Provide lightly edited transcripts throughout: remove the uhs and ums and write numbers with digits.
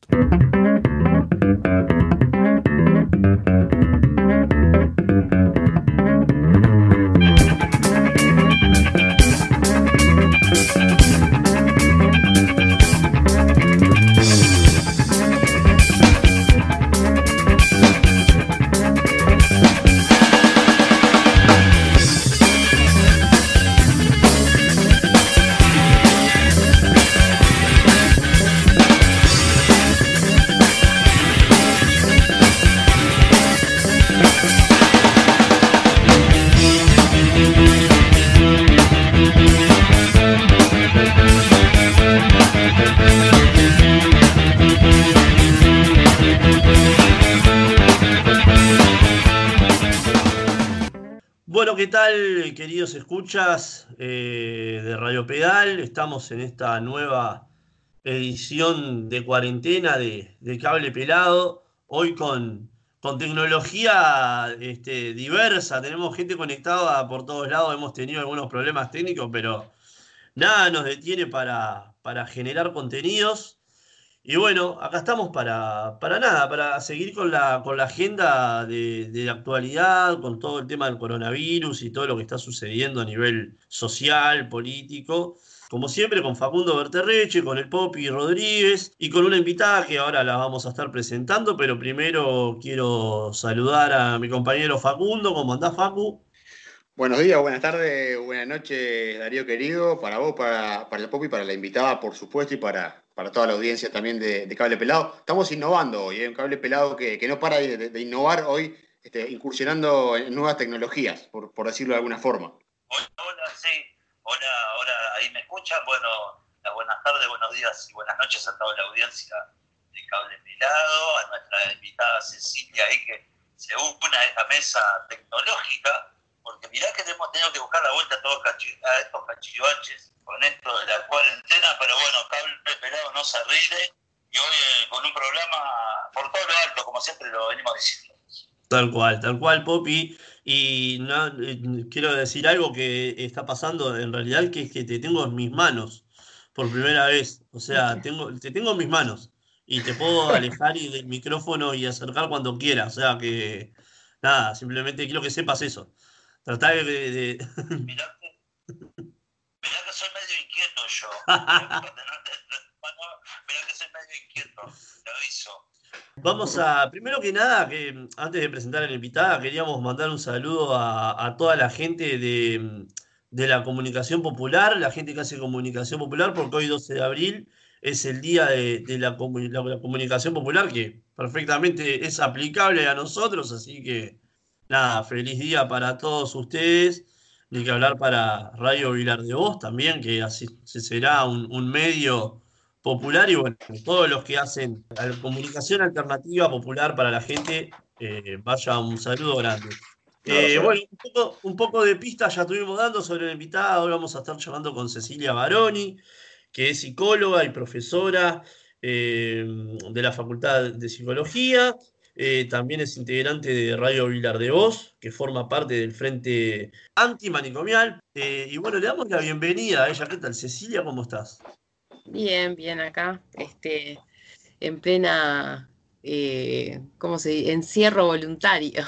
Bueno, ¿qué tal, queridos escuchas de Radio Pedal? Estamos en esta nueva edición de cuarentena de Cable Pelado. Hoy con tecnología diversa. Tenemos gente conectada por todos lados. Hemos tenido algunos problemas técnicos, pero nada nos detiene para generar contenidos. Y bueno, acá estamos para nada, para seguir con la agenda de la actualidad, con todo el tema del coronavirus y todo lo que está sucediendo a nivel social, político. Como siempre, con Facundo Berterreche, con el Popi Rodríguez y con una invitada que ahora la vamos a estar presentando, pero primero quiero saludar a mi compañero Facundo. ¿Cómo andás, Facu? Buenos días, buenas tardes, buenas noches, Darío querido, para vos, para el Popi, para la invitada, por supuesto, y para toda la audiencia también de Cable Pelado. Estamos innovando hoy, un Cable Pelado que no para de innovar hoy, incursionando en nuevas tecnologías, por decirlo de alguna forma. Hola, sí, hola, ahora ahí me escuchan. Bueno, buenas tardes, buenos días y buenas noches a toda la audiencia de Cable Pelado, a nuestra invitada Cecilia ahí que se une a esta mesa tecnológica. Porque mirá que hemos tenido que buscar la vuelta a estos cachivaches con esto de la cuarentena, pero bueno, Cable Pelado no se rinde y hoy con un programa por todo lo alto, como siempre lo venimos diciendo. Tal cual, Popi. Y no, quiero decir algo que está pasando en realidad, que es que te tengo en mis manos por primera vez. O sea, te tengo en mis manos y te puedo alejar del micrófono y acercar cuando quieras. O sea que, nada, simplemente quiero que sepas eso. Tratá Mirá que soy medio inquieto yo. Mirá que soy medio inquieto, te aviso. Vamos a, primero que nada, que antes de presentar a la invitada, queríamos mandar un saludo a toda la gente de la comunicación popular, la gente que hace comunicación popular, porque hoy 12 de abril es el día de la comunicación popular, que perfectamente es aplicable a nosotros, así que nada, feliz día para todos ustedes, ni que hablar para Radio Vilar de Voz también, que así será un medio popular y bueno, todos los que hacen la comunicación alternativa popular para la gente, vaya un saludo grande. Bueno, un poco de pista ya estuvimos dando sobre la invitada. Hoy vamos a estar charlando con Cecilia Baroni, que es psicóloga y profesora de la Facultad de Psicología. También es integrante de Radio Vilar de Voz, que forma parte del Frente Antimanicomial. Y bueno, le damos la bienvenida a ella. ¿Qué tal, Cecilia? ¿Cómo estás? Bien, bien acá, en plena, ¿cómo se dice? Encierro voluntario.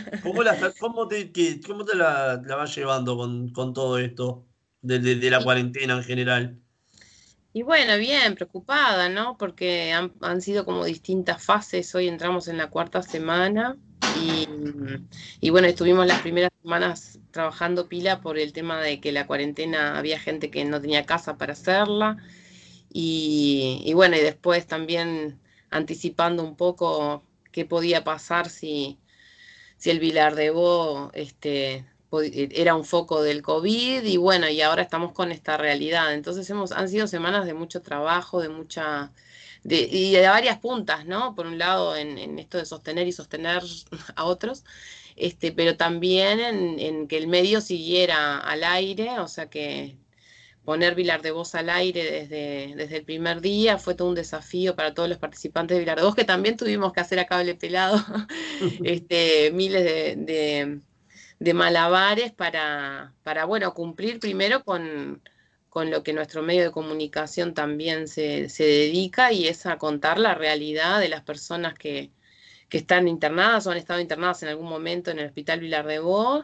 ¿Cómo te la vas llevando con todo esto de la Y, cuarentena en general? y bueno, bien, preocupada, ¿no? Porque han sido como distintas fases. Hoy entramos en la cuarta semana y, y bueno, estuvimos las primeras semanas trabajando pila por el tema de que la cuarentena había gente que no tenía casa para hacerla. Y bueno, y después también anticipando un poco qué podía pasar si el Vilar de Bo era un foco del COVID, y bueno, y ahora estamos con esta realidad. Entonces han sido semanas de mucho trabajo, y de varias puntas, ¿no? Por un lado, en esto de sostener y sostener a otros, pero también en que el medio siguiera al aire, o sea que poner Vilar de Voz al aire desde el primer día fue todo un desafío para todos los participantes de Vilar de Voz, que también tuvimos que hacer a cable pelado miles de malabares para, bueno, cumplir primero con lo que nuestro medio de comunicación también se dedica, y es a contar la realidad de las personas que están internadas o han estado internadas en algún momento en el Hospital Vilar de Bo,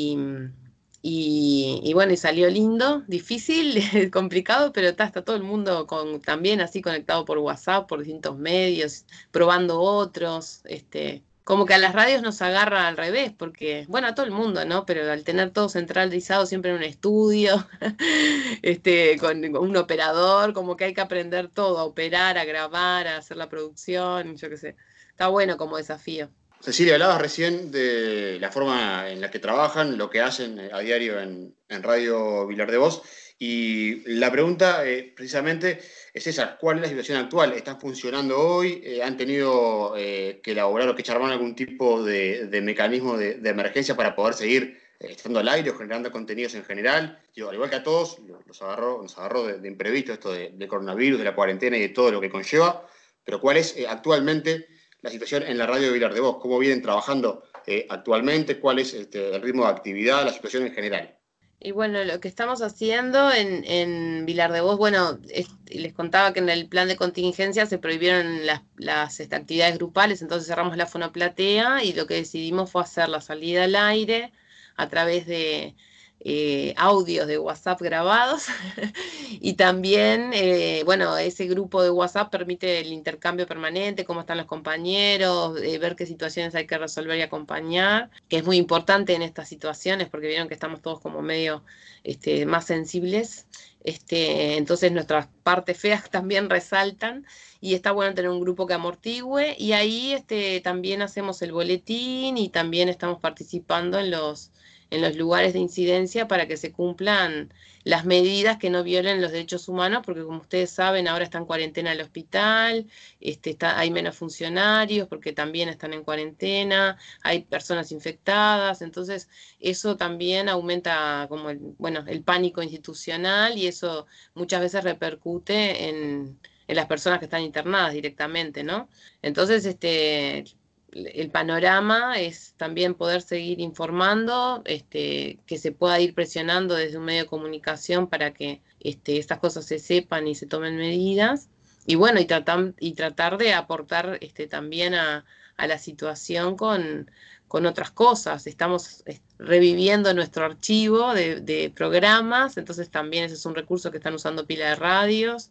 y bueno, y salió lindo, difícil, complicado, pero está todo el mundo también así conectado por WhatsApp, por distintos medios, probando otros, como que a las radios nos agarra al revés, porque, bueno, a todo el mundo, ¿no? Pero al tener todo centralizado siempre en un estudio, con un operador, como que hay que aprender todo, a operar, a grabar, a hacer la producción, yo qué sé. Está bueno como desafío. Cecilia, hablabas recién de la forma en la que trabajan, lo que hacen a diario en Radio Vilar de Voz, y la pregunta precisamente es esa: ¿cuál es la situación actual? ¿Están funcionando hoy? ¿Han tenido que elaborar o que echar mano algún tipo de mecanismo de emergencia para poder seguir estando al aire o generando contenidos en general? Digo, al igual que a todos, nos agarró de imprevisto esto de coronavirus, de la cuarentena y de todo lo que conlleva, pero ¿cuál es actualmente la situación en la radio de Vilar de Voz? ¿Cómo vienen trabajando actualmente? ¿Cuál es el ritmo de actividad, la situación en general? Y bueno, lo que estamos haciendo en Vilar de Voz, bueno, les contaba que en el plan de contingencia se prohibieron las actividades grupales, entonces cerramos la fonoplatea, y lo que decidimos fue hacer la salida al aire a través de audios de WhatsApp grabados y también, bueno, ese grupo de WhatsApp permite el intercambio permanente, cómo están los compañeros, ver qué situaciones hay que resolver y acompañar, que es muy importante en estas situaciones porque vieron que estamos todos como medio más sensibles, entonces nuestras partes feas también resaltan, y está bueno tener un grupo que amortigüe, y ahí también hacemos el boletín y también estamos participando en los lugares de incidencia para que se cumplan las medidas que no violen los derechos humanos, porque como ustedes saben, ahora está en cuarentena el hospital, hay menos funcionarios porque también están en cuarentena, hay personas infectadas, entonces eso también aumenta como el pánico institucional, y eso muchas veces repercute en las personas que están internadas directamente, ¿no? Entonces, el panorama es también poder seguir informando, que se pueda ir presionando desde un medio de comunicación para que estas cosas se sepan y se tomen medidas. Y bueno, y tratar de aportar también a la situación con otras cosas. Estamos reviviendo nuestro archivo de programas, entonces también ese es un recurso que están usando pila de radios.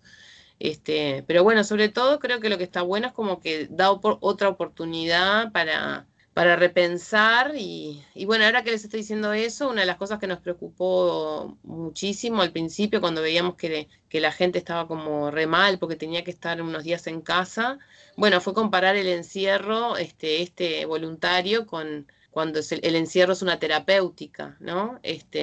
Pero bueno, sobre todo creo que lo que está bueno es como que da otra oportunidad para repensar, y bueno, ahora que les estoy diciendo eso, una de las cosas que nos preocupó muchísimo al principio cuando veíamos que la gente estaba como re mal porque tenía que estar unos días en casa, bueno, fue comparar el encierro voluntario con cuando el encierro es una terapéutica, ¿no?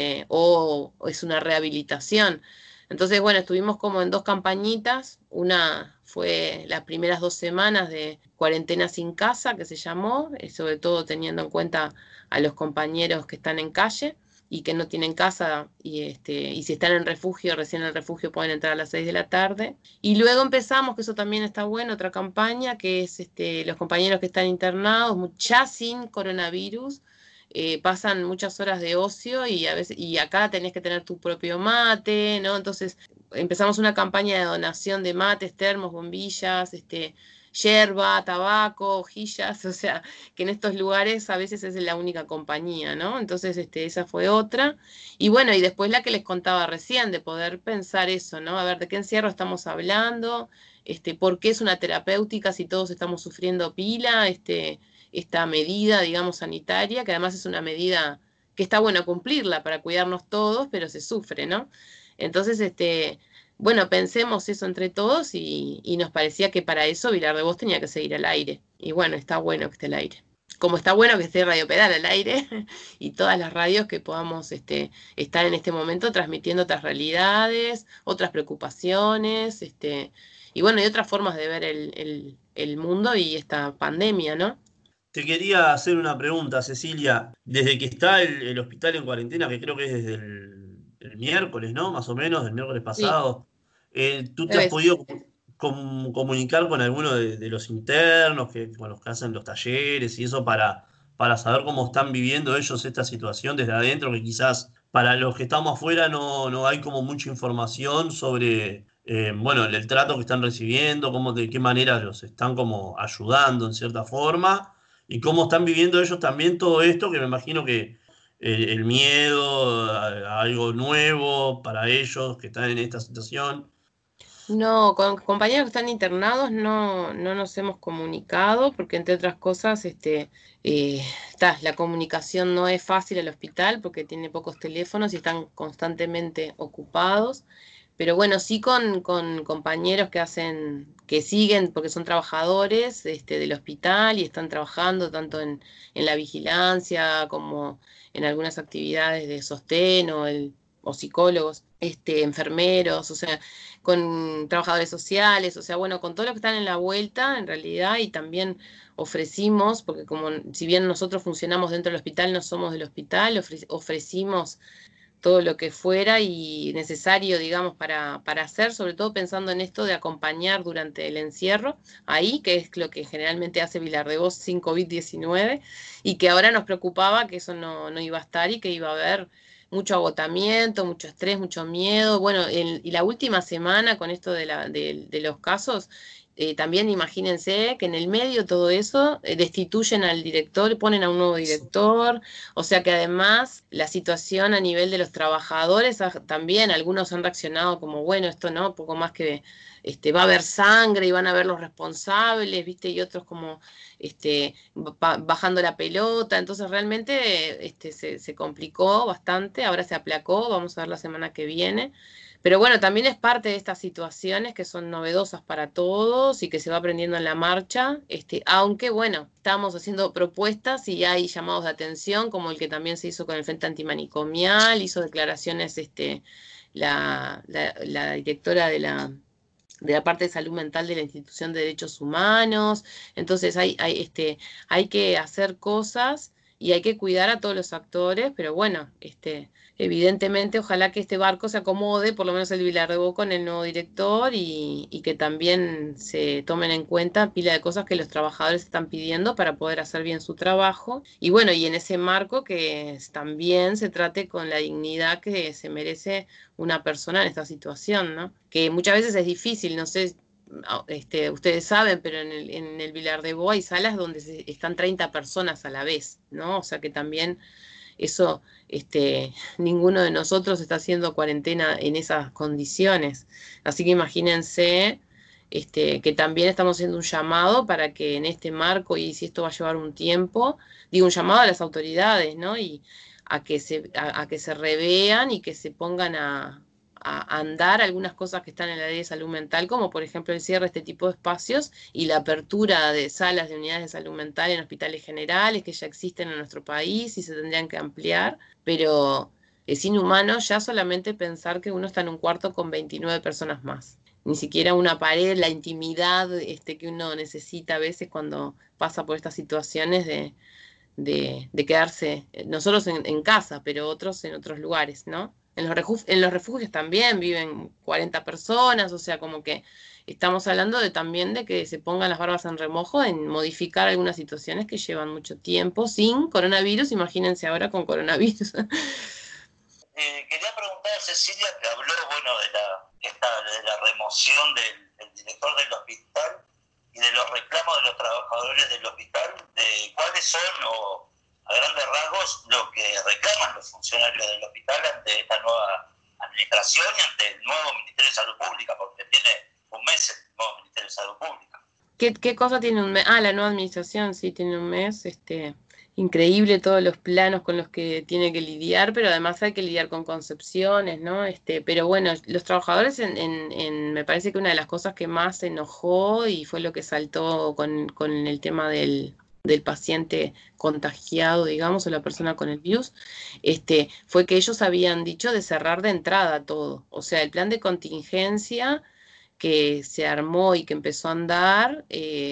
O es una rehabilitación. Entonces, bueno, estuvimos como en dos campañitas. Una fue las primeras 2 semanas de cuarentena sin casa, que se llamó, sobre todo teniendo en cuenta a los compañeros que están en calle y que no tienen casa, y si están en refugio, recién en el refugio pueden entrar a las 6 de la tarde. Y luego empezamos, que eso también está bueno, otra campaña, que es los compañeros que están internados, ya sin coronavirus, pasan muchas horas de ocio, y a veces, y acá tenés que tener tu propio mate, ¿no? Entonces empezamos una campaña de donación de mates, termos, bombillas, yerba, tabaco, hojillas, o sea, que en estos lugares a veces es la única compañía, ¿no? Entonces esa fue otra. Y bueno, y después la que les contaba recién, de poder pensar eso, ¿no? A ver, ¿de qué encierro estamos hablando? ¿Por qué es una terapéutica si todos estamos sufriendo pila? Esta medida, digamos, sanitaria, que además es una medida que está bueno cumplirla para cuidarnos todos, pero se sufre, ¿no? Entonces, bueno, pensemos eso entre todos, y nos parecía que para eso Vilar de Voz tenía que seguir al aire. Y bueno, está bueno que esté al aire. Como está bueno que esté Radio Pedal al aire y todas las radios que podamos estar en este momento transmitiendo otras realidades, otras preocupaciones, y bueno, y otras formas de ver el mundo y esta pandemia, ¿no? Te quería hacer una pregunta, Cecilia. Desde que está el hospital en cuarentena, que creo que es desde el miércoles, ¿no? Más o menos, del miércoles Sí, pasado, ¿tú te has es. podido comunicar con alguno de los internos, con los que hacen los talleres y eso, para saber cómo están viviendo ellos esta situación desde adentro, que quizás para los que estamos afuera no hay como mucha información sobre, bueno, el trato que están recibiendo, de qué manera los están como ayudando en cierta forma y cómo están viviendo ellos también todo esto, que me imagino que el miedo a algo nuevo para ellos que están en esta situación. No, con compañeros que están internados no nos hemos comunicado porque entre otras cosas, la comunicación no es fácil al hospital porque tiene pocos teléfonos y están constantemente ocupados. Pero bueno, sí con compañeros que siguen, porque son trabajadores del hospital y están trabajando tanto en la vigilancia como en algunas actividades de sostén o psicólogos, enfermeros, o sea, con trabajadores sociales, o sea, bueno, con todos los que están en la vuelta, en realidad, y también ofrecimos, porque como si bien nosotros funcionamos dentro del hospital, no somos del hospital, ofrecimos todo lo que fuera y necesario, digamos, para hacer, sobre todo pensando en esto de acompañar durante el encierro, ahí, que es lo que generalmente hace Vilar de Vos sin COVID-19, y que ahora nos preocupaba que eso no iba a estar y que iba a haber mucho agotamiento, mucho estrés, mucho miedo. Bueno, y la última semana con esto de los casos, también imagínense que en el medio de todo eso destituyen al director, ponen a un nuevo director, o sea que además la situación a nivel de los trabajadores también, algunos han reaccionado como, bueno, esto no, poco más que va a haber sangre y van a ver los responsables, ¿viste? Y otros como bajando la pelota, entonces realmente se complicó bastante, ahora se aplacó, vamos a ver la semana que viene. Pero bueno, también es parte de estas situaciones que son novedosas para todos y que se va aprendiendo en la marcha, aunque bueno, estamos haciendo propuestas y hay llamados de atención, como el que también se hizo con el Frente Antimanicomial, hizo declaraciones la directora de la parte de salud mental de la Institución de Derechos Humanos. Entonces hay que hacer cosas y hay que cuidar a todos los actores, pero bueno, evidentemente ojalá que este barco se acomode, por lo menos el Vilar de Bo con el nuevo director y que también se tomen en cuenta pila de cosas que los trabajadores están pidiendo para poder hacer bien su trabajo. Y bueno, y en ese marco que también se trate con la dignidad que se merece una persona en esta situación, ¿no? Que muchas veces es difícil, no sé, ustedes saben, pero en el Vilar de Bo hay salas donde están 30 personas a la vez, ¿no? O sea que también eso, ninguno de nosotros está haciendo cuarentena en esas condiciones. Así que imagínense, que también estamos haciendo un llamado para que en este marco, y si esto va a llevar un tiempo, digo un llamado a las autoridades, ¿no? Y a que se revean y que se pongan a andar algunas cosas que están en la ley de salud mental, como por ejemplo el cierre de este tipo de espacios y la apertura de salas de unidades de salud mental en hospitales generales que ya existen en nuestro país y se tendrían que ampliar, pero es inhumano ya solamente pensar que uno está en un cuarto con 29 personas más. Ni siquiera una pared, la intimidad que uno necesita a veces cuando pasa por estas situaciones de quedarse, nosotros en casa, pero otros en otros lugares, ¿no? En los refugios también viven 40 personas, o sea, como que estamos hablando también de que se pongan las barbas en remojo en modificar algunas situaciones que llevan mucho tiempo sin coronavirus, imagínense ahora con coronavirus. Quería preguntar a Cecilia, que habló, bueno, de la remoción del director del hospital y de los reclamos de los trabajadores del hospital, de cuáles son, o a grandes rasgos, lo que reclaman los funcionarios del hospital ante esta nueva administración y ante el nuevo Ministerio de Salud Pública, porque tiene un mes el nuevo Ministerio de Salud Pública. ¿Qué cosa tiene un mes? Ah, la nueva administración sí tiene un mes, increíble todos los planos con los que tiene que lidiar, pero además hay que lidiar con concepciones, ¿no? Pero bueno, los trabajadores me parece que una de las cosas que más se enojó y fue lo que saltó con el tema del paciente contagiado, digamos, o la persona con el virus, fue que ellos habían dicho de cerrar de entrada todo. O sea, el plan de contingencia que se armó y que empezó a andar,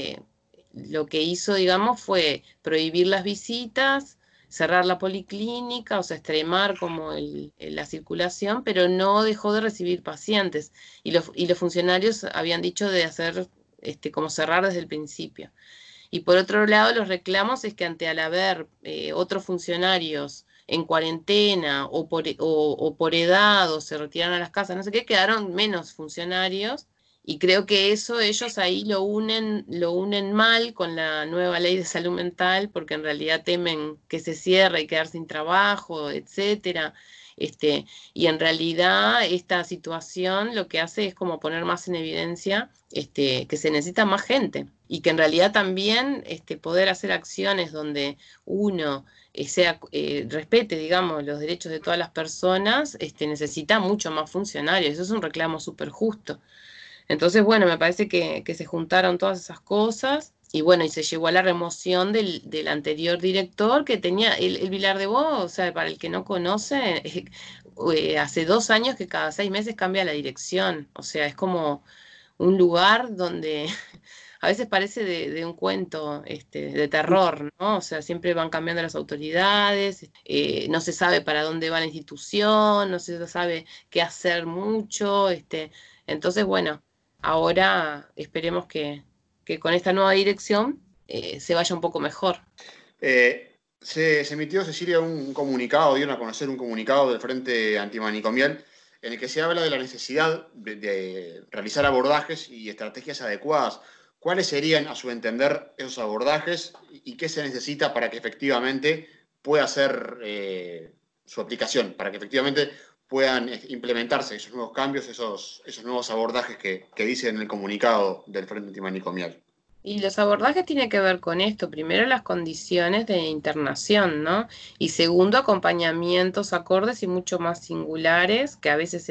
lo que hizo, digamos, fue prohibir las visitas, cerrar la policlínica, o sea, extremar como la circulación, pero no dejó de recibir pacientes. Y los funcionarios habían dicho de hacer, como cerrar desde el principio. Y por otro lado, los reclamos es que al haber otros funcionarios en cuarentena o por edad o se retiraron a las casas, no sé qué, quedaron menos funcionarios. Y creo que eso ellos ahí lo unen mal con la nueva ley de salud mental, porque en realidad temen que se cierre y quedar sin trabajo, etcétera. Y en realidad esta situación lo que hace es como poner más en evidencia que se necesita más gente y que en realidad también poder hacer acciones donde uno respete, digamos, los derechos de todas las personas, necesita mucho más funcionarios. Eso es un reclamo súper justo. Entonces, bueno, me parece que se juntaron todas esas cosas y bueno, y se llegó a la remoción del anterior director que tenía, el Vilar de Bo, o sea, para el que no conoce, hace 2 años que cada 6 meses cambia la dirección, o sea, es como un lugar donde a veces parece de un cuento de terror, ¿no? O sea, siempre van cambiando las autoridades, no se sabe para dónde va la institución, no se sabe qué hacer mucho, entonces, bueno, ahora esperemos que con esta nueva dirección se vaya un poco mejor. Se emitió, Cecilia, un comunicado, dieron a conocer un comunicado del Frente Antimanicomial en el que se habla de la necesidad de realizar abordajes y estrategias adecuadas. ¿Cuáles serían, a su entender, esos abordajes y qué se necesita para que efectivamente pueda ser su aplicación, para que efectivamente puedan implementarse esos nuevos cambios, esos nuevos abordajes que dice en el comunicado del Frente Antimanicomial? Y los abordajes tienen que ver con esto, primero las condiciones de internación, ¿no? Y segundo, acompañamientos acordes y mucho más singulares, que a veces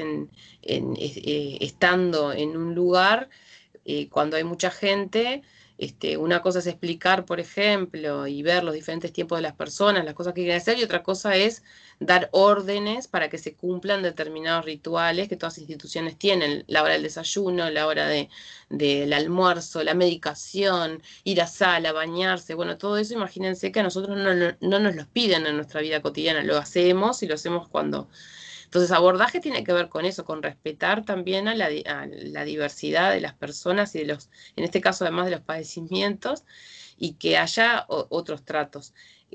estando en un lugar, cuando hay mucha gente, una cosa es explicar, por ejemplo, y ver los diferentes tiempos de las personas, las cosas que quieren hacer, y otra cosa es dar órdenes para que se cumplan determinados rituales que todas las instituciones tienen, la hora del desayuno, la hora del almuerzo, la medicación, ir a sala, bañarse, bueno, todo eso imagínense que a nosotros no nos los piden en nuestra vida cotidiana, lo hacemos y lo hacemos cuando... Entonces, abordaje tiene que ver con eso, con respetar también a la diversidad de las personas y en este caso además de los padecimientos, y que haya otros tratos.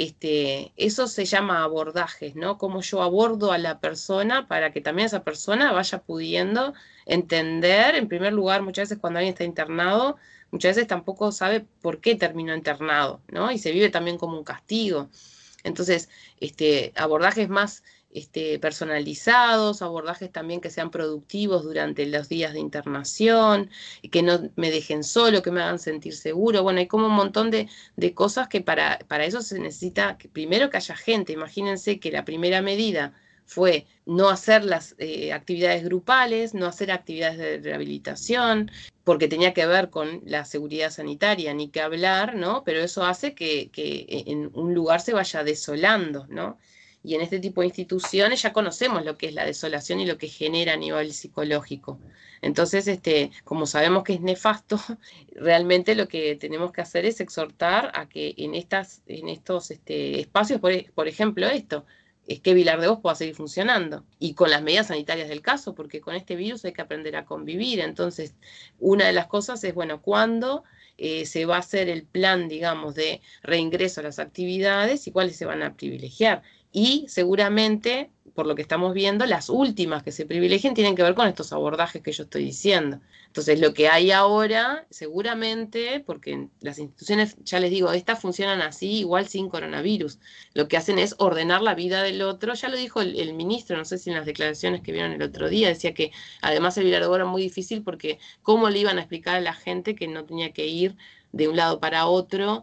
Eso se llama abordajes, ¿no? Cómo yo abordo a la persona para que también esa persona vaya pudiendo entender, en primer lugar, muchas veces cuando alguien está internado, muchas veces tampoco sabe por qué terminó internado, ¿no? Y se vive también como un castigo. Entonces, abordajes más personalizados, abordajes también que sean productivos durante los días de internación, que no me dejen solo, que me hagan sentir seguro. Bueno, hay como un montón de cosas que para eso se necesita primero que haya gente. Imagínense que la primera medida fue no hacer las actividades grupales, no hacer actividades de rehabilitación, porque tenía que ver con la seguridad sanitaria, ni que hablar, ¿no? Pero eso hace que en un lugar se vaya desolando, ¿no? Y en este tipo de instituciones ya conocemos lo que es la desolación y lo que genera a nivel psicológico. Entonces, como sabemos que es nefasto, realmente lo que tenemos que hacer es exhortar a que en estos espacios, por ejemplo, es que Vilar de Bo pueda seguir funcionando y con las medidas sanitarias del caso, porque con este virus hay que aprender a convivir. Entonces, una de las cosas es, bueno, ¿cuándo se va a hacer el plan, digamos, de reingreso a las actividades y cuáles se van a privilegiar? Y seguramente, por lo que estamos viendo, las últimas que se privilegien tienen que ver con estos abordajes que yo estoy diciendo. Entonces, lo que hay ahora, seguramente, porque las instituciones, ya les digo, estas funcionan así, igual sin coronavirus. Lo que hacen es ordenar la vida del otro. Ya lo dijo el ministro, no sé si en las declaraciones que vieron el otro día, decía que además el Vilar de Bo era muy difícil porque cómo le iban a explicar a la gente que no tenía que ir de un lado para otro,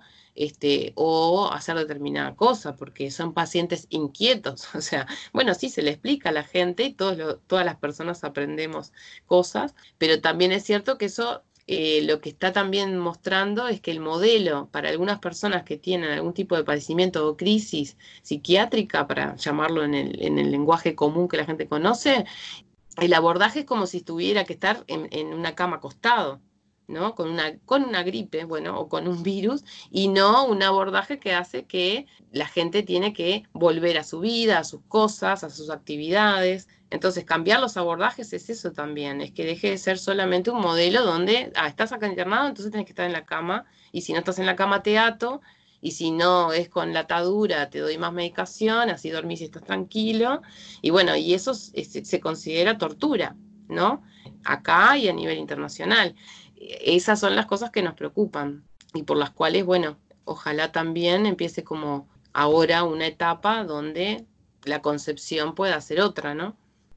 o hacer determinada cosa, porque son pacientes inquietos. O sea, bueno, sí se le explica a la gente y todas las personas aprendemos cosas, pero también es cierto que eso lo que está también mostrando es que el modelo para algunas personas que tienen algún tipo de padecimiento o crisis psiquiátrica, para llamarlo en el lenguaje común que la gente conoce, el abordaje es como si tuviera que estar en una cama acostado, ¿no? Con una gripe, bueno, o con un virus, y no un abordaje que hace que la gente tiene que volver a su vida, a sus cosas, a sus actividades. Entonces, cambiar los abordajes es eso también, es que deje de ser solamente un modelo donde, estás acá internado, entonces tenés que estar en la cama, y si no estás en la cama te ato, y si no es con la atadura te doy más medicación, así dormís y estás tranquilo, y bueno, y eso se considera tortura, ¿no? Acá y a nivel internacional. Esas son las cosas que nos preocupan y por las cuales, bueno, ojalá también empiece como ahora una etapa donde la concepción pueda ser otra, ¿no?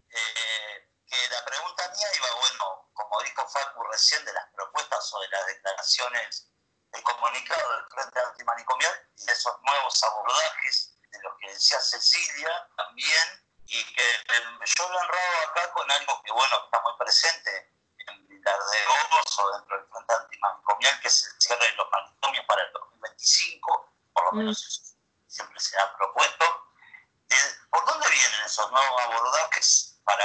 Que la pregunta mía iba, bueno, como dijo Facu recién, de las propuestas o de las declaraciones del comunicado del Frente Antimanicomial y de esos nuevos abordajes de los que decía Cecilia también, y que yo lo enrado acá con algo que, bueno, está muy presente en Vilar de Lobos o dentro del Frente Antimanicomial, que es el cierre de los manicomios para el 2025, por lo menos eso siempre se ha propuesto. ¿Por dónde vienen esos nuevos abordajes para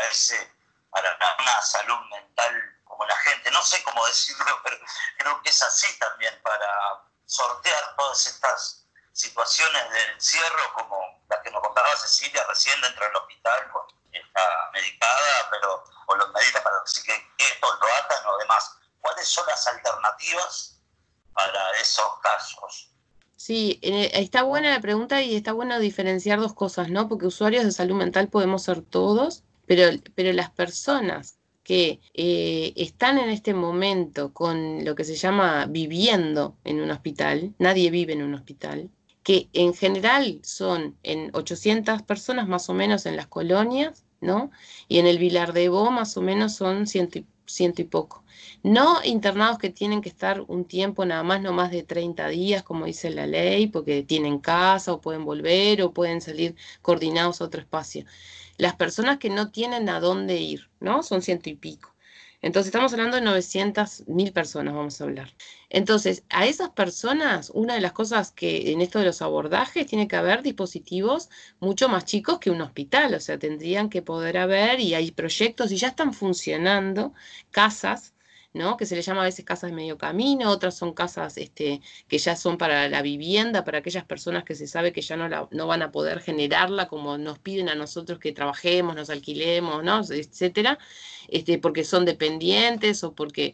una salud mental como la gente? No sé cómo decirlo, pero creo que es así también, para sortear todas estas situaciones de encierro, como las que nos contaba Cecilia recién dentro del hospital, está medicada, pero o los medica para que esto lo atan o demás. ¿Cuáles son las alternativas para esos casos? Sí, está buena la pregunta y está bueno diferenciar dos cosas, ¿no? Porque usuarios de salud mental podemos ser todos, pero las personas que están en este momento con lo que se llama viviendo en un hospital, nadie vive en un hospital, que en general son en 800 personas más o menos en las colonias, ¿no? Y en el Vilar de Bo más o menos son ciento y poco. No internados que tienen que estar un tiempo nada más, no más de 30 días, como dice la ley, porque tienen casa o pueden volver o pueden salir coordinados a otro espacio. Las personas que no tienen a dónde ir, ¿no? Son ciento y pico. Entonces estamos hablando de 900.000 personas, vamos a hablar. Entonces, a esas personas, una de las cosas que en esto de los abordajes tiene que haber dispositivos mucho más chicos que un hospital, o sea, tendrían que poder haber, y hay proyectos y ya están funcionando, casas, ¿no? Que se le llama a veces casas de medio camino, otras son casas que ya son para la vivienda, para aquellas personas que se sabe que ya no van a poder generarla como nos piden a nosotros que trabajemos, nos alquilemos, ¿no? Etcétera, porque son dependientes o porque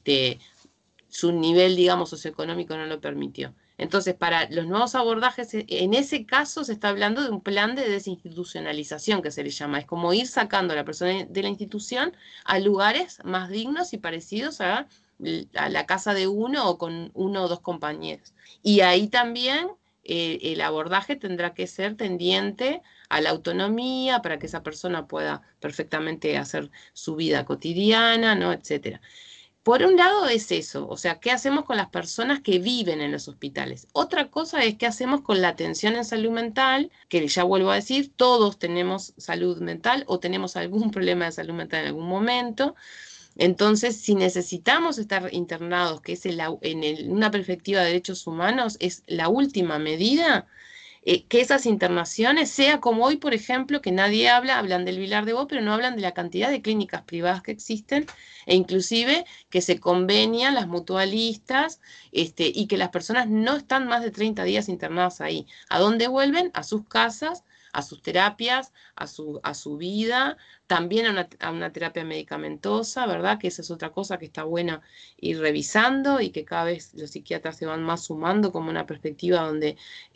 su nivel, digamos, socioeconómico no lo permitió. Entonces, para los nuevos abordajes, en ese caso se está hablando de un plan de desinstitucionalización que se le llama. Es como ir sacando a la persona de la institución a lugares más dignos y parecidos a la casa de uno o con uno o dos compañeros. Y ahí también el abordaje tendrá que ser tendiente a la autonomía para que esa persona pueda perfectamente hacer su vida cotidiana, ¿no? Etcétera. Por un lado es eso, o sea, ¿qué hacemos con las personas que viven en los hospitales? Otra cosa es qué hacemos con la atención en salud mental, que ya vuelvo a decir, todos tenemos salud mental o tenemos algún problema de salud mental en algún momento. Entonces, si necesitamos estar internados, que es una perspectiva de derechos humanos, es la última medida, que esas internaciones, sea como hoy, por ejemplo, que nadie hablan del Vilar de Bo, pero no hablan de la cantidad de clínicas privadas que existen, e inclusive que se convenian las mutualistas, y que las personas no están más de 30 días internadas ahí. ¿A dónde vuelven? A sus casas, a sus terapias, a su vida, también a una terapia medicamentosa, ¿verdad? Que esa es otra cosa que está buena ir revisando y que cada vez los psiquiatras se van más sumando como una perspectiva donde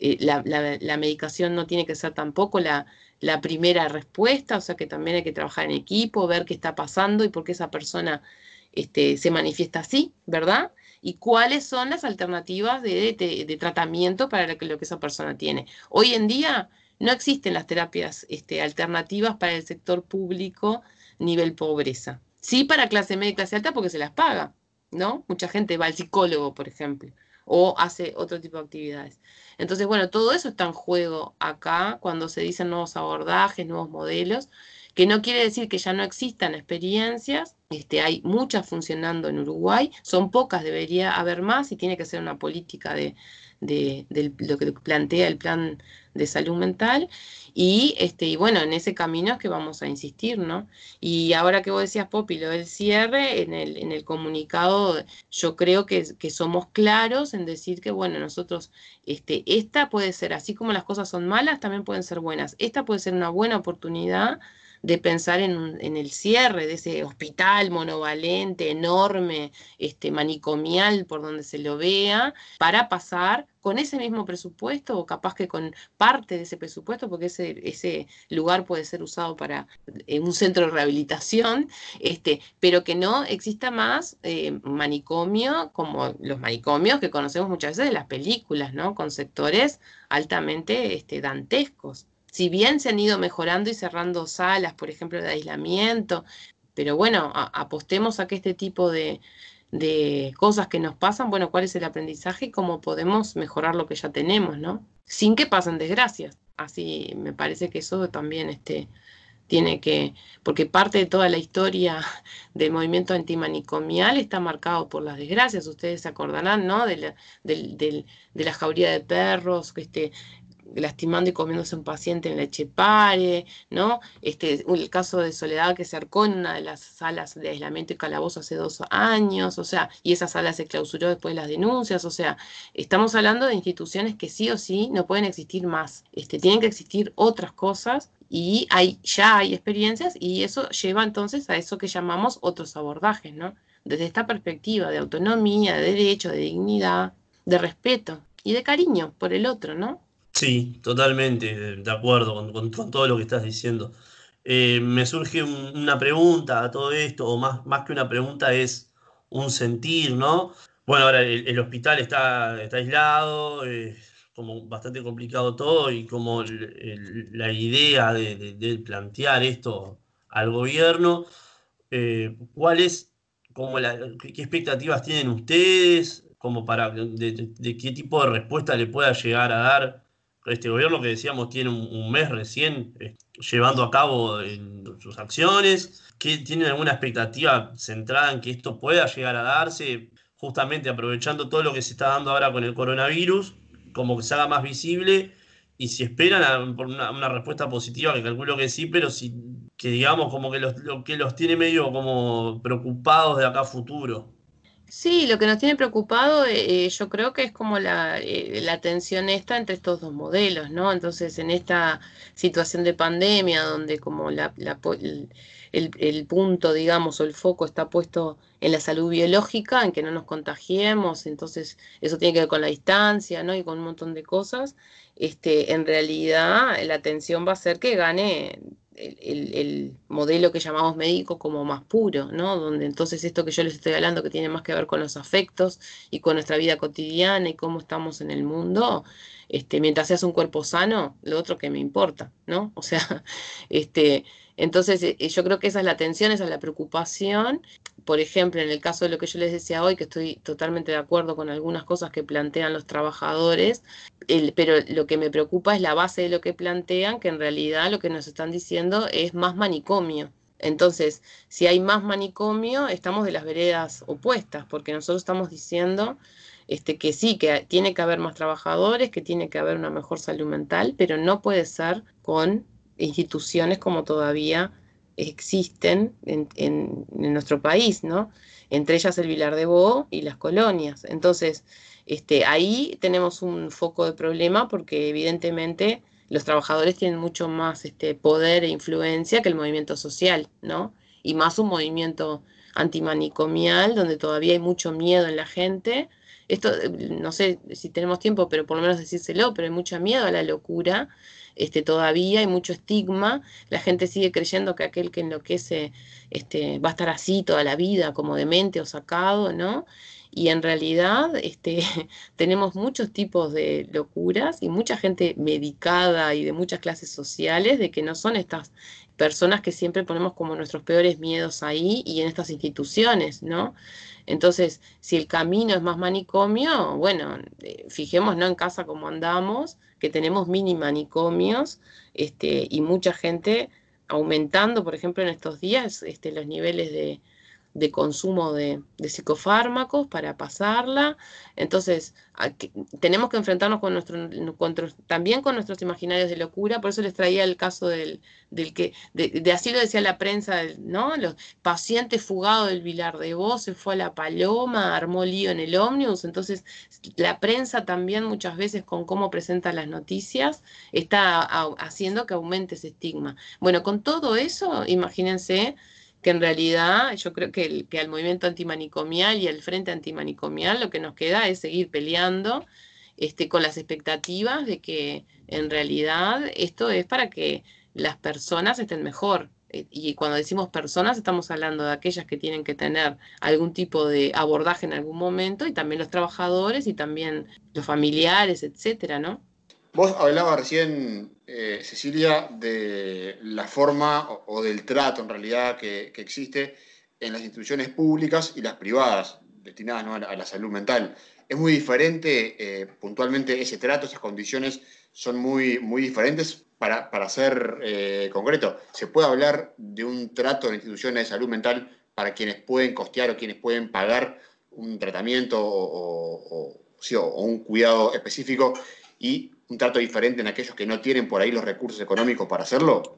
la medicación no tiene que ser tampoco la primera respuesta, o sea que también hay que trabajar en equipo, ver qué está pasando y por qué esa persona se manifiesta así, ¿verdad? Y cuáles son las alternativas de tratamiento para lo que esa persona tiene. Hoy en día no existen las terapias alternativas para el sector público nivel pobreza. Sí para clase media y clase alta porque se las paga, ¿no? Mucha gente va al psicólogo, por ejemplo, o hace otro tipo de actividades. Entonces, bueno, todo eso está en juego acá cuando se dicen nuevos abordajes, nuevos modelos, que no quiere decir que ya no existan experiencias. Hay muchas funcionando en Uruguay, son pocas, debería haber más y tiene que ser una política de lo que plantea el plan de salud mental y bueno, en ese camino es que vamos a insistir, ¿no? Y ahora que vos decías, Popi, lo del cierre, en el comunicado yo creo que somos claros en decir que, bueno, nosotros, esta puede ser, así como las cosas son malas, también pueden ser buenas. Esta puede ser una buena oportunidad de pensar en el cierre de ese hospital monovalente, enorme, manicomial, por donde se lo vea, para pasar con ese mismo presupuesto o capaz que con parte de ese presupuesto, porque ese lugar puede ser usado para un centro de rehabilitación, pero que no exista más manicomio como los manicomios que conocemos muchas veces de las películas, ¿no? Con sectores altamente dantescos. Si bien se han ido mejorando y cerrando salas, por ejemplo, de aislamiento, pero bueno, apostemos a que este tipo de cosas que nos pasan, bueno, cuál es el aprendizaje y cómo podemos mejorar lo que ya tenemos, ¿no? Sin que pasen desgracias. Así me parece que eso también tiene que, porque parte de toda la historia del movimiento antimanicomial está marcado por las desgracias. Ustedes se acordarán, ¿no? De la jauría de perros, lastimando y comiéndose un paciente en la Etxepare, ¿no? El caso de Soledad que se arcó en una de las salas de aislamiento y calabozo hace 2 años, o sea, y esa sala se clausuró después de las denuncias, o sea, estamos hablando de instituciones que sí o sí no pueden existir más, tienen que existir otras cosas y ya hay experiencias y eso lleva entonces a eso que llamamos otros abordajes, ¿no? Desde esta perspectiva de autonomía, de derecho, de dignidad, de respeto y de cariño por el otro, ¿no? Sí, totalmente de acuerdo con todo lo que estás diciendo. Me surge una pregunta a todo esto, o más que una pregunta es un sentir, ¿no? Bueno, ahora el hospital está aislado, como bastante complicado todo, y como la idea de plantear esto al gobierno, ¿cuál es, como qué expectativas tienen ustedes, como para de qué tipo de respuesta le pueda llegar a dar este gobierno que decíamos tiene un mes recién llevando a cabo sus acciones? ¿Tienen alguna expectativa centrada en que esto pueda llegar a darse, justamente aprovechando todo lo que se está dando ahora con el coronavirus, como que se haga más visible? Y si esperan por una respuesta positiva, que calculo que sí, pero si, que digamos como que lo que los tiene medio como preocupados de acá a futuro. Sí, lo que nos tiene preocupado, yo creo que es como la tensión esta entre estos dos modelos, ¿no? Entonces, en esta situación de pandemia, donde como el punto, digamos, o el foco está puesto en la salud biológica, en que no nos contagiemos, entonces eso tiene que ver con la distancia, ¿no? Y con un montón de cosas, en realidad la tensión va a ser que gane el modelo que llamamos médico como más puro, ¿no? Donde entonces esto que yo les estoy hablando, que tiene más que ver con los afectos y con nuestra vida cotidiana y cómo estamos en el mundo, mientras seas un cuerpo sano, lo otro que me importa, ¿no? O sea, este, entonces yo creo que esa es la tensión, esa es la preocupación. Por ejemplo, en el caso de lo que yo les decía hoy, que estoy totalmente de acuerdo con algunas cosas que plantean los trabajadores, pero lo que me preocupa es la base de lo que plantean, que en realidad lo que nos están diciendo es más manicomio. Entonces, si hay más manicomio, estamos de las veredas opuestas, porque nosotros estamos diciendo que sí, que tiene que haber más trabajadores, que tiene que haber una mejor salud mental, pero no puede ser con instituciones como todavía existen en nuestro país, ¿no? Entre ellas el Vilar de Bo y las colonias. Entonces, ahí tenemos un foco de problema porque evidentemente los trabajadores tienen mucho más poder e influencia que el movimiento social, ¿no? Y más un movimiento antimanicomial donde todavía hay mucho miedo en la gente. Esto, no sé si tenemos tiempo, pero por lo menos decírselo, pero hay mucho miedo a la locura, todavía hay mucho estigma, la gente sigue creyendo que aquel que enloquece va a estar así toda la vida, como demente o sacado, ¿no? Y en realidad tenemos muchos tipos de locuras y mucha gente medicada y de muchas clases sociales de que no son estas personas que siempre ponemos como nuestros peores miedos ahí y en estas instituciones, ¿no? Entonces, si el camino es más manicomio, bueno, fijémonos en casa cómo andamos, que tenemos mini manicomios, y mucha gente aumentando, por ejemplo, en estos días, los niveles de consumo de psicofármacos para pasarla. Entonces, tenemos que enfrentarnos también con nuestros imaginarios de locura. Por eso les traía el caso del que, de así lo decía la prensa, ¿no? Los pacientes fugados del Vilar de Vos, se fue a La Paloma, armó lío en el ómnibus. Entonces, la prensa también muchas veces con cómo presenta las noticias está haciendo que aumente ese estigma. Bueno, con todo eso, imagínense que en realidad yo creo que al movimiento antimanicomial y al frente antimanicomial lo que nos queda es seguir peleando con las expectativas de que en realidad esto es para que las personas estén mejor. Y cuando decimos personas estamos hablando de aquellas que tienen que tener algún tipo de abordaje en algún momento, y también los trabajadores y también los familiares, etcétera, ¿no? Vos hablabas recién, Cecilia, de la forma o del trato en realidad que existe en las instituciones públicas y las privadas destinadas, ¿no?, a la salud mental. Es muy diferente, puntualmente, ese trato, esas condiciones son muy, muy diferentes. Para ser concreto, ¿se puede hablar de un trato en instituciones de salud mental para quienes pueden costear o quienes pueden pagar un tratamiento o un cuidado específico, y un trato diferente en aquellos que no tienen por ahí los recursos económicos para hacerlo?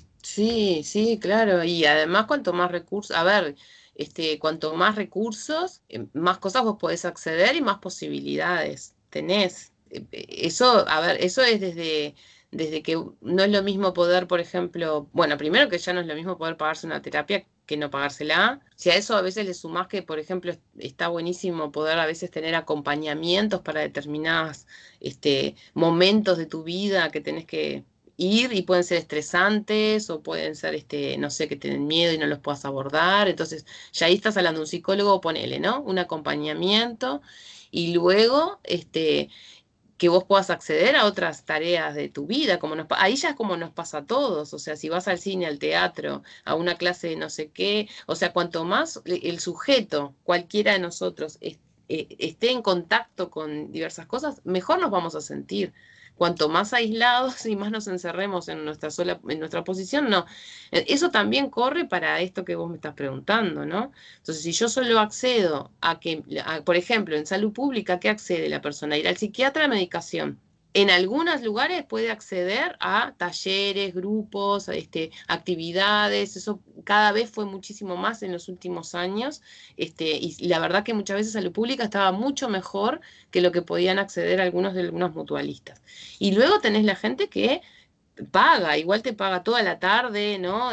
Sí, sí, claro. Y además cuanto más recursos, a ver, cuanto más recursos, más cosas vos podés acceder y más posibilidades tenés. Eso, a ver, eso es desde que no es lo mismo poder, por ejemplo, bueno, primero que ya no es lo mismo poder pagarse una terapia que no pagársela. Si a eso a veces le sumás que, por ejemplo, está buenísimo poder a veces tener acompañamientos para determinados momentos de tu vida que tenés que ir, y pueden ser estresantes o pueden ser, no sé, que tienen miedo y no los puedas abordar. Entonces, ya ahí estás hablando de un psicólogo, ponele, ¿no? Un acompañamiento, y luego, que vos puedas acceder a otras tareas de tu vida, ahí ya es como nos pasa a todos. O sea, si vas al cine, al teatro, a una clase de no sé qué, o sea, cuanto más el sujeto, cualquiera de nosotros, esté en contacto con diversas cosas, mejor nos vamos a sentir. Cuanto más aislados y más nos encerremos en nuestra posición, no. Eso también corre para esto que vos me estás preguntando, ¿no? Entonces, si yo solo accedo por ejemplo, en salud pública, ¿qué accede la persona? Ir al psiquiatra, a medicación. En algunos lugares puede acceder a talleres, grupos, actividades. Eso cada vez fue muchísimo más en los últimos años. Y la verdad que muchas veces salud pública estaba mucho mejor que lo que podían acceder algunos mutualistas. Y luego tenés la gente que paga, igual te paga toda la tarde, ¿no?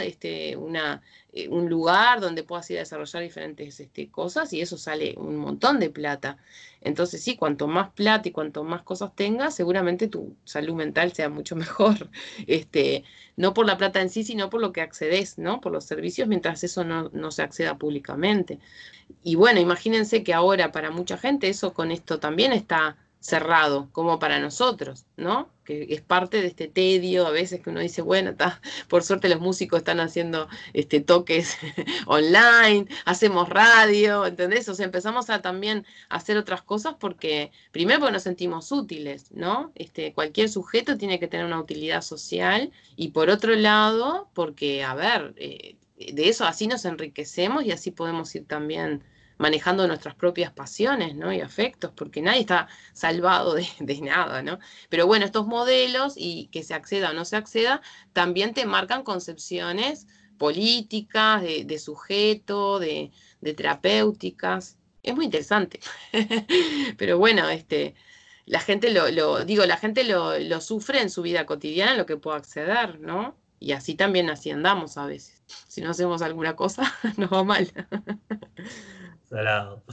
Un lugar donde puedas ir a desarrollar diferentes cosas, y eso sale un montón de plata. Entonces, sí, cuanto más plata y cuanto más cosas tengas, seguramente tu salud mental sea mucho mejor. No por la plata en sí, sino por lo que accedes, ¿no? Por los servicios, mientras eso no se acceda públicamente. Y bueno, imagínense que ahora para mucha gente eso con esto también está cerrado, como para nosotros, ¿no? Que es parte de este tedio, a veces que uno dice, bueno, por suerte los músicos están haciendo toques online, hacemos radio, ¿entendés? O sea, empezamos a también hacer otras cosas primero porque nos sentimos útiles, ¿no? Cualquier sujeto tiene que tener una utilidad social, y por otro lado, porque, a ver, de eso así nos enriquecemos y así podemos ir también manejando nuestras propias pasiones, ¿no? Y afectos, porque nadie está salvado de nada, ¿no? Pero bueno, estos modelos, y que se acceda o no se acceda, también te marcan concepciones políticas, de sujeto, de terapéuticas. Es muy interesante. Pero bueno, la gente la gente lo sufre en su vida cotidiana, lo que puede acceder, ¿no? Y así también así andamos a veces. Si no hacemos alguna cosa, nos va mal. Salado.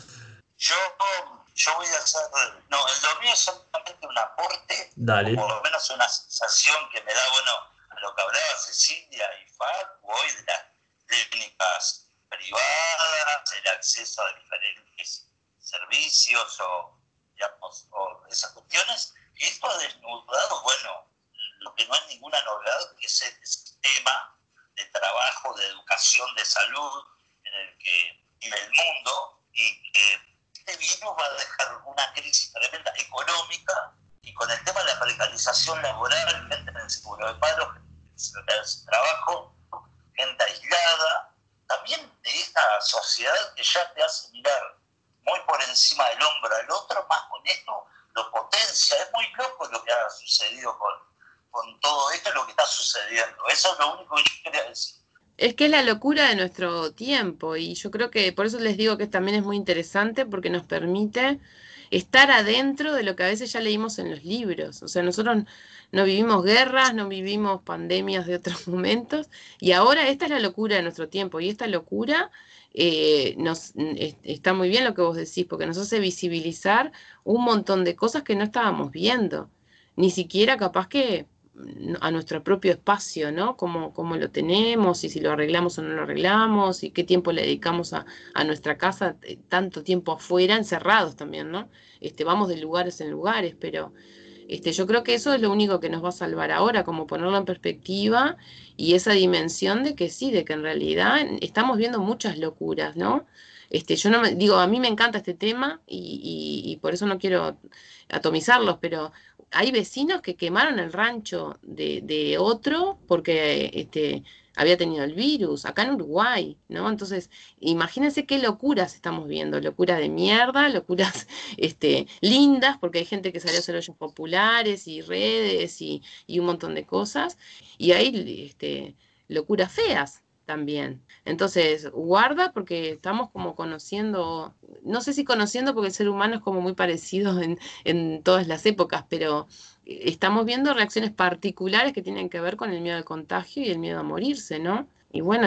Yo voy a hacer, no, lo mío es solamente un aporte, Dale. o por lo menos una sensación que me da, bueno, a lo que hablaba Cecilia y Facu hoy de las clínicas privadas, el acceso a diferentes servicios o esas cuestiones, y esto ha desnudado, bueno, lo que no es ninguna novedad, que es el sistema de trabajo, de educación, de salud en el que vive el mundo, y que este virus va a dejar una crisis tremenda económica, y con el tema de la precarización laboral, gente en el seguro de paro, gente en el trabajo, gente aislada, también de esta sociedad que ya te hace mirar muy por encima del hombro al otro, más con esto lo potencia. Es muy loco lo que ha sucedido con todo esto, lo que está sucediendo. Eso es lo único que yo quería decir. Es que es la locura de nuestro tiempo y yo creo que por eso les digo que también es muy interesante porque nos permite estar adentro de lo que a veces ya leímos en los libros. O sea, nosotros no vivimos guerras, no vivimos pandemias de otros momentos y ahora esta es la locura de nuestro tiempo y esta locura está muy bien lo que vos decís porque nos hace visibilizar un montón de cosas que no estábamos viendo. Ni siquiera capaz que a nuestro propio espacio, ¿no? Cómo lo tenemos y si lo arreglamos o no lo arreglamos y qué tiempo le dedicamos a nuestra casa, tanto tiempo afuera, encerrados también, ¿no? Vamos de lugares en lugares, pero yo creo que eso es lo único que nos va a salvar ahora, como ponerlo en perspectiva y esa dimensión de que sí, de que en realidad estamos viendo muchas locuras, ¿no? Yo no me, digo, a mí me encanta este tema y por eso no quiero atomizarlos, pero hay vecinos que quemaron el rancho de otro porque había tenido el virus, acá en Uruguay, ¿no? Entonces, imagínense qué locuras estamos viendo, locuras de mierda, locuras lindas, porque hay gente que salió a hacer ollas populares y redes y un montón de cosas, y hay locuras feas también. Entonces, guarda porque estamos como conociendo, no sé si conociendo porque el ser humano es como muy parecido en todas las épocas, pero estamos viendo reacciones particulares que tienen que ver con el miedo al contagio y el miedo a morirse, ¿no? Y bueno,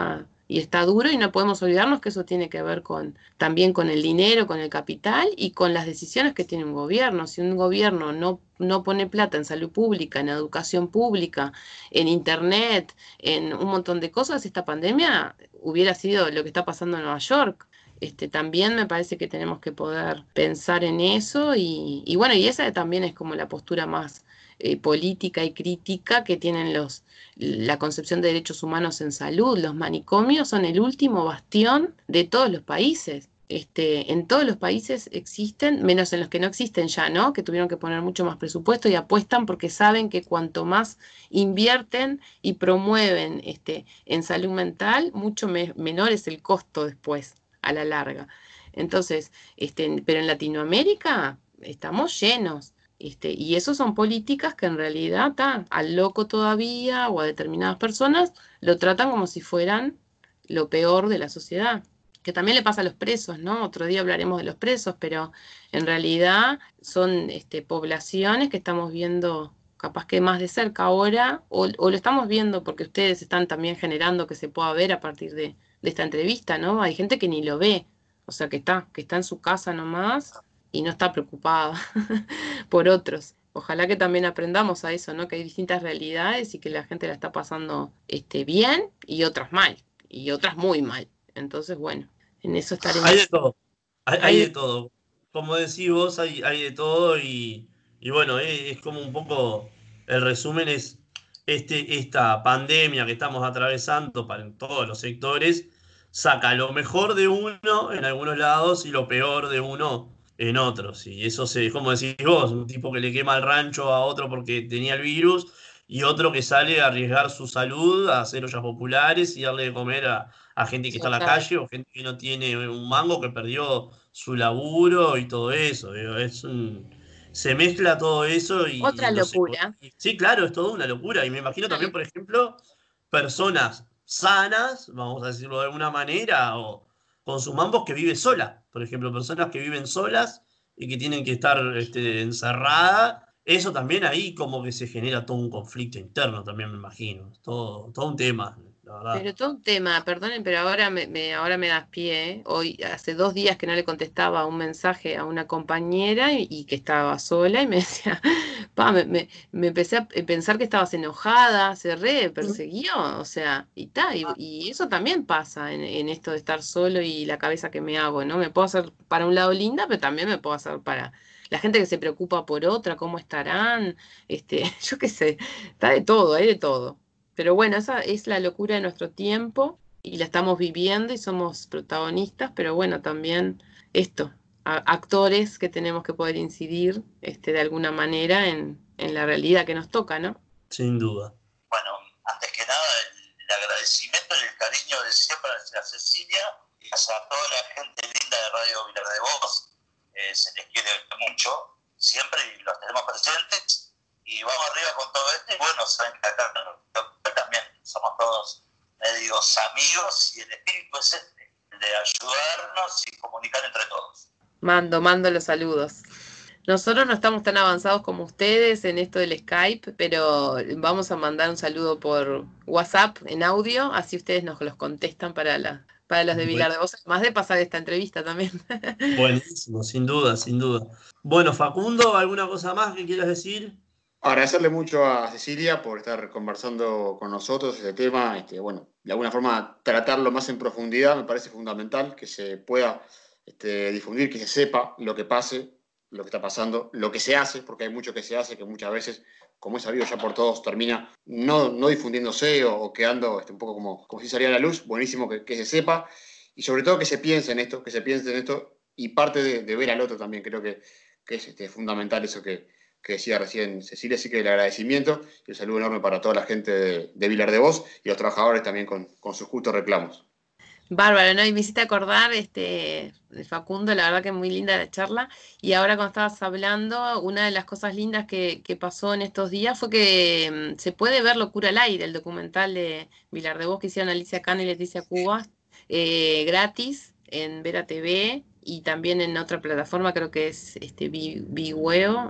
y está duro y no podemos olvidarnos que eso tiene que ver también con el dinero, con el capital y con las decisiones que tiene un gobierno. Si un gobierno no pone plata en salud pública, en educación pública, en internet, en un montón de cosas, esta pandemia hubiera sido lo que está pasando en Nueva York. También me parece que tenemos que poder pensar en eso y bueno, y esa también es como la postura más política y crítica que tienen la concepción de derechos humanos en salud. Los manicomios son el último bastión de todos los países. En todos los países existen, menos en los que no existen ya, ¿no? Que tuvieron que poner mucho más presupuesto y apuestan porque saben que cuanto más invierten y promueven en salud mental, mucho menor es el costo después, a la larga. Entonces, pero en Latinoamérica estamos llenos. Y eso son políticas que en realidad al loco todavía o a determinadas personas lo tratan como si fueran lo peor de la sociedad. Que también le pasa a los presos, ¿no? Otro día hablaremos de los presos, pero en realidad son poblaciones que estamos viendo capaz que más de cerca ahora, o lo estamos viendo porque ustedes están también generando que se pueda ver a partir de esta entrevista, ¿no? Hay gente que ni lo ve, o sea, que está en su casa nomás y no está preocupada por otros. Ojalá que también aprendamos a eso, ¿no? Que hay distintas realidades y que la gente la está pasando bien y otras mal, y otras muy mal. Entonces, bueno, en eso estaremos. Hay de todo, hay Hay de todo. Como decís vos, hay de todo y bueno, es como un poco, el resumen es esta pandemia que estamos atravesando en todos los sectores, saca lo mejor de uno en algunos lados y lo peor de uno en otros. Y eso como decís vos, un tipo que le quema el rancho a otro porque tenía el virus y otro que sale a arriesgar su salud, a hacer ollas populares y darle de comer a gente que está en la total. calle o gente que no tiene un mango, que perdió su laburo y todo eso. Digo, se mezcla todo eso Otra y los locura. sí, claro, es toda una locura. Y me imagino también, por ejemplo, personas sanas, vamos a decirlo de alguna manera, o con sus mambos que viven sola. Por ejemplo, personas que viven solas y que tienen que estar encerradas. Eso también ahí como que se genera todo un conflicto interno, también me imagino. Todo un tema, la verdad. Pero todo un tema, perdonen, pero ahora me das pie, ¿eh? Hoy, hace 2 días que no le contestaba un mensaje a una compañera y que estaba sola y me decía, me empecé a pensar que estabas enojada, se persiguió, o sea, y eso también pasa en esto de estar solo y la cabeza que me hago, ¿no? Me puedo hacer para un lado linda, pero también me puedo hacer para la gente que se preocupa por otra, cómo estarán, yo qué sé, está de todo, hay de todo. Pero bueno, esa es la locura de nuestro tiempo y la estamos viviendo y somos protagonistas, pero bueno, también esto, actores que tenemos que poder incidir de alguna manera en la realidad que nos toca, ¿no? Sin duda. Bueno, antes que nada, el agradecimiento y el cariño de siempre hacia Cecilia. gracias a toda la gente linda de Radio Vilar de Voz. Se les quiere mucho, siempre, y los tenemos presentes. Y vamos arriba con todo esto. Y bueno, saben que acá también somos todos medios amigos, y el espíritu es este, el de ayudarnos y comunicar entre todos. Mando los saludos. Nosotros no estamos tan avanzados como ustedes en esto del Skype, pero vamos a mandar un saludo por WhatsApp en audio, así ustedes nos los contestan para los de Vilar de Voz, además de pasar esta entrevista también. Buenísimo, sin duda, sin duda. Bueno, Facundo, ¿alguna cosa más que quieras decir? Agradecerle mucho a Cecilia por estar conversando con nosotros este tema. Bueno, de alguna forma tratarlo más en profundidad me parece fundamental, que se pueda difundir, que se sepa lo que pase, lo que está pasando, lo que se hace, porque hay mucho que se hace que muchas veces, como es sabido ya por todos, termina no difundiéndose o quedando un poco como si saliera a la luz. Buenísimo que se sepa, y sobre todo que se piense en esto, y parte de ver al otro también. Creo que es fundamental eso que decía recién Cecilia. Así que el agradecimiento y el saludo enorme para toda la gente de Vilar de Voz y los trabajadores también con sus justos reclamos. Bárbaro, ¿no? Y me hiciste acordar, de Facundo, la verdad que muy linda la charla. Y ahora cuando estabas hablando, una de las cosas lindas que pasó en estos días fue que se puede ver Locura al Aire, el documental de Vilar de Voz que hicieron Alicia Cano y Leticia Cubas, gratis en Vera TV y también en otra plataforma, creo que es Vigueo,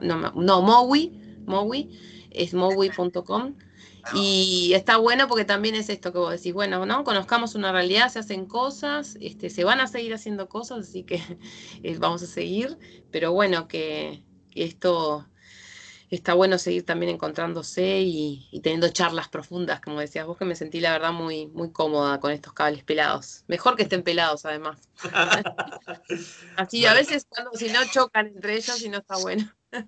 Mowi, es mowi.com. Y está bueno porque también es esto que vos decís, bueno, ¿no? Conozcamos una realidad, se hacen cosas, se van a seguir haciendo cosas, así que vamos a seguir, pero bueno, que esto está bueno seguir también encontrándose y teniendo charlas profundas, como decías vos, que me sentí la verdad muy, muy cómoda con estos cables pelados. Mejor que estén pelados, además. Así, a veces si no chocan entre ellos y no está bueno.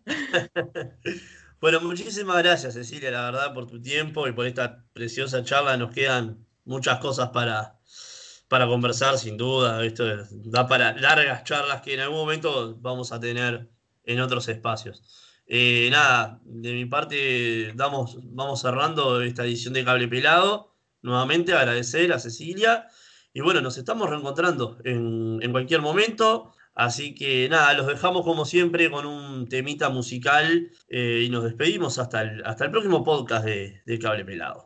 Bueno, muchísimas gracias, Cecilia, la verdad, por tu tiempo y por esta preciosa charla. Nos quedan muchas cosas para conversar, sin duda. Esto da para largas charlas que en algún momento vamos a tener en otros espacios. Nada, de mi parte vamos cerrando esta edición de Cable Pelado. Nuevamente agradecer a Cecilia. Y bueno, nos estamos reencontrando en cualquier momento. Así que nada, los dejamos como siempre con un temita musical y nos despedimos hasta el próximo podcast de Cable Pelado.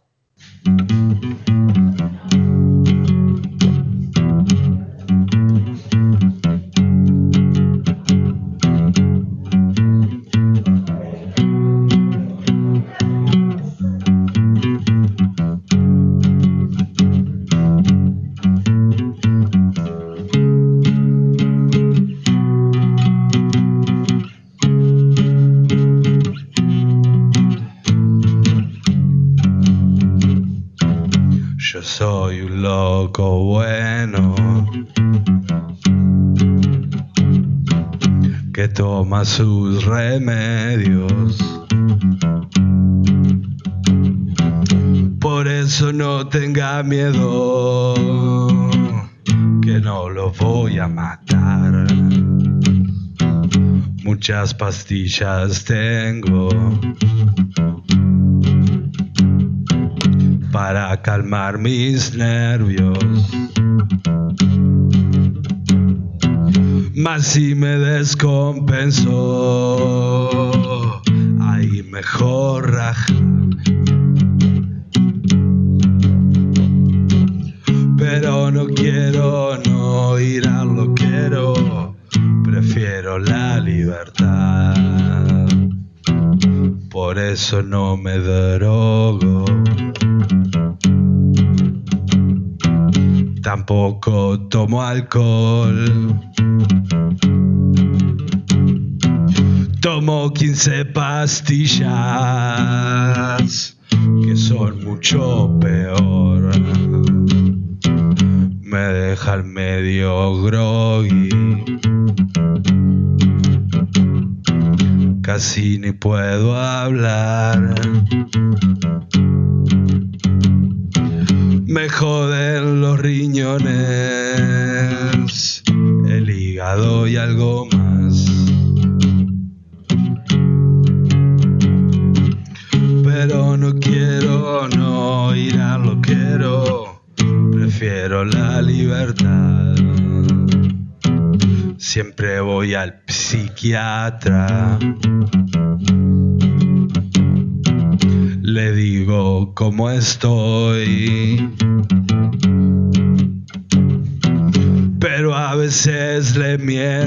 Soy un loco bueno que toma sus remedios. Por eso no tenga miedo, que no lo voy a matar. Muchas pastillas tengo para calmar mis nervios, mas si me descompenso, ahí mejor rajar. Pero no quiero no ir a lo quiero, prefiero la libertad. Por eso no me drogo, tampoco tomo alcohol. Tomo 15 pastillas, que son mucho peor. Me dejan medio groggy, casi ni puedo hablar. Me joden los riñones, el hígado y algo más. Pero no quiero no ir a lo quiero, prefiero la libertad. siempre voy al psiquiatra. Le digo cómo estoy, pero a veces le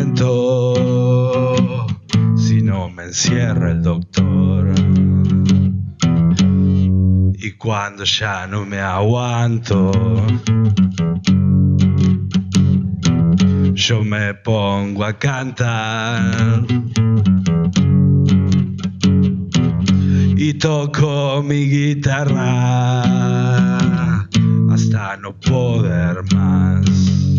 miento si no me encierra el doctor. Y cuando ya no me aguanto, yo me pongo a cantar y toco mi guitarra hasta no poder más.